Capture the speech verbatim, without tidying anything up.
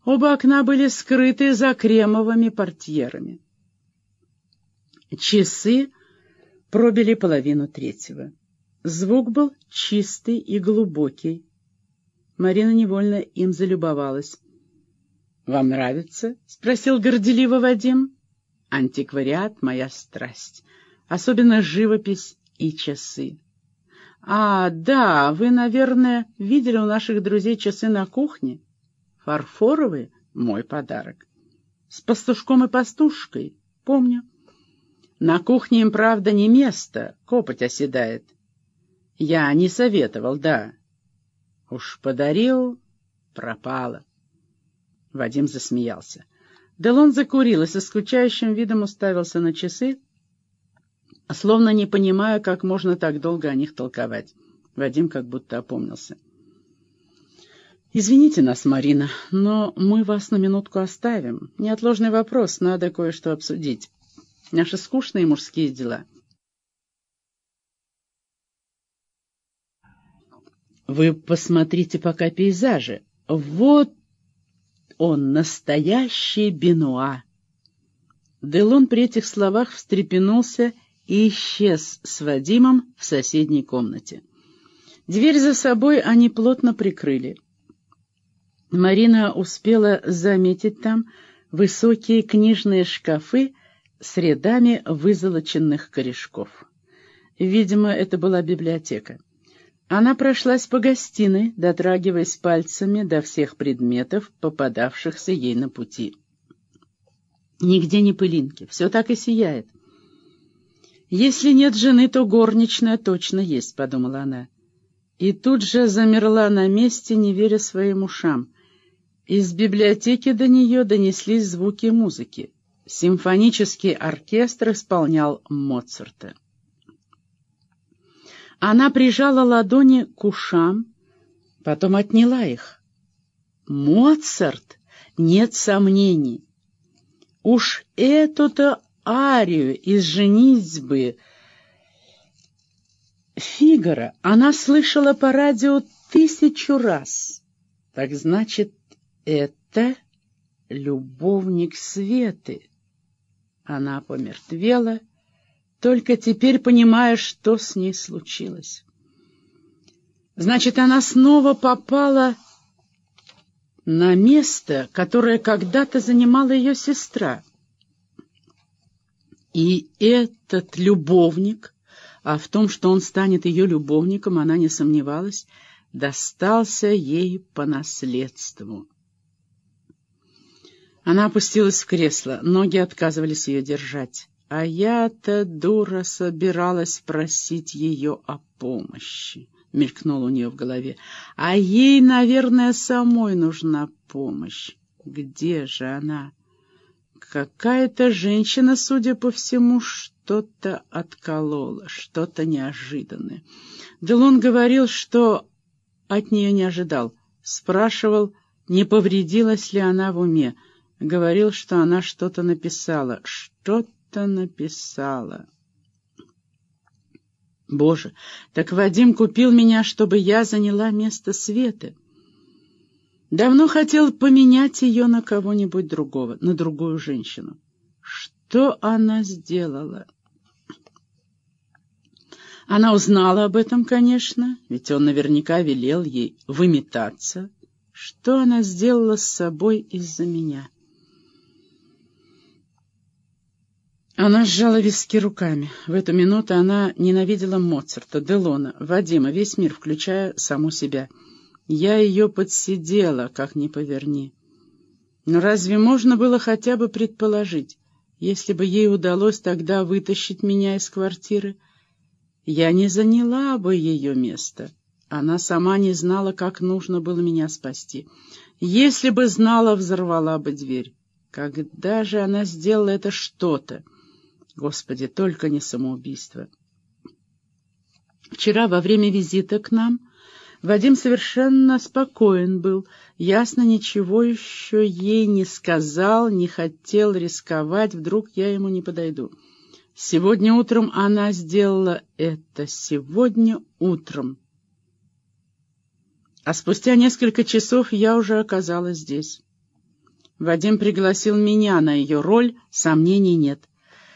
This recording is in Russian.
Оба окна были скрыты за кремовыми портьерами. Часы пробили половину третьего. Звук был чистый и глубокий. Марина невольно им залюбовалась. — Вам нравится? — спросил горделиво Вадим. — Антиквариат — моя страсть, особенно живопись и часы. — А, да, вы, наверное, видели у наших друзей часы на кухне? Фарфоровые — мой подарок. С пастушком и пастушкой — помню. На кухне им, правда, не место, копоть оседает. Я не советовал, да. Уж подарил — пропало. Вадим засмеялся. Делон закурил и со скучающим видом уставился на часы, словно не понимая, как можно так долго о них толковать. Вадим как будто опомнился. «Извините нас, Марина, но мы вас на минутку оставим. Неотложный вопрос, надо кое-что обсудить. Наши скучные мужские дела». «Вы посмотрите пока пейзажи. Вот он, настоящий Бенуа». Делон при этих словах встрепенулся и исчез с Вадимом в соседней комнате. Дверь за собой они плотно прикрыли. Марина успела заметить там высокие книжные шкафы с рядами вызолоченных корешков. Видимо, это была библиотека. Она прошлась по гостиной, дотрагиваясь пальцами до всех предметов, попадавшихся ей на пути. Нигде ни пылинки, все так и сияет. «Если нет жены, то горничная точно есть», — подумала она. И тут же замерла на месте, не веря своим ушам. Из библиотеки до нее донеслись звуки музыки. Симфонический оркестр исполнял Моцарта. Она прижала ладони к ушам, потом отняла их. Моцарт, нет сомнений. Уж эту-то арию из «Женитьбы» Фигаро она слышала по радио тысячу раз. Так значит, это любовник Светы. Она помертвела, только теперь понимая, что с ней случилось. Значит, она снова попала на место, которое когда-то занимала ее сестра. И этот любовник, а в том, что он станет ее любовником, она не сомневалась, достался ей по наследству. Она опустилась в кресло, ноги отказывались ее держать. А я-то, дура, собиралась просить ее о помощи, мелькнуло у нее в голове. А ей, наверное, самой нужна помощь. Где же она? Какая-то женщина, судя по всему, что-то отколола, что-то неожиданное. Делон говорил, что от нее не ожидал. Спрашивал, не повредилась ли она в уме. Говорил, что она что-то написала. Что-то написала. Боже, так Вадим купил меня, чтобы я заняла место Светы. Давно хотел поменять ее на кого-нибудь другого, на другую женщину. Что она сделала? Она узнала об этом, конечно, ведь он наверняка велел ей выметаться. Что она сделала с собой из-за меня? Она сжала виски руками. В эту минуту она ненавидела Моцарта, Делона, Вадима, весь мир, включая саму себя. Я ее подсидела, как ни поверни. Но разве можно было хотя бы предположить, если бы ей удалось тогда вытащить меня из квартиры, я не заняла бы ее место. Она сама не знала, как нужно было меня спасти. Если бы знала, взорвала бы дверь. Когда же она сделала это что-то? Господи, только не самоубийство. Вчера во время визита к нам Вадим совершенно спокоен был, ясно, ничего еще ей не сказал, не хотел рисковать, вдруг я ему не подойду. Сегодня утром она сделала это, сегодня утром. А спустя несколько часов я уже оказалась здесь. Вадим пригласил меня на ее роль, сомнений нет.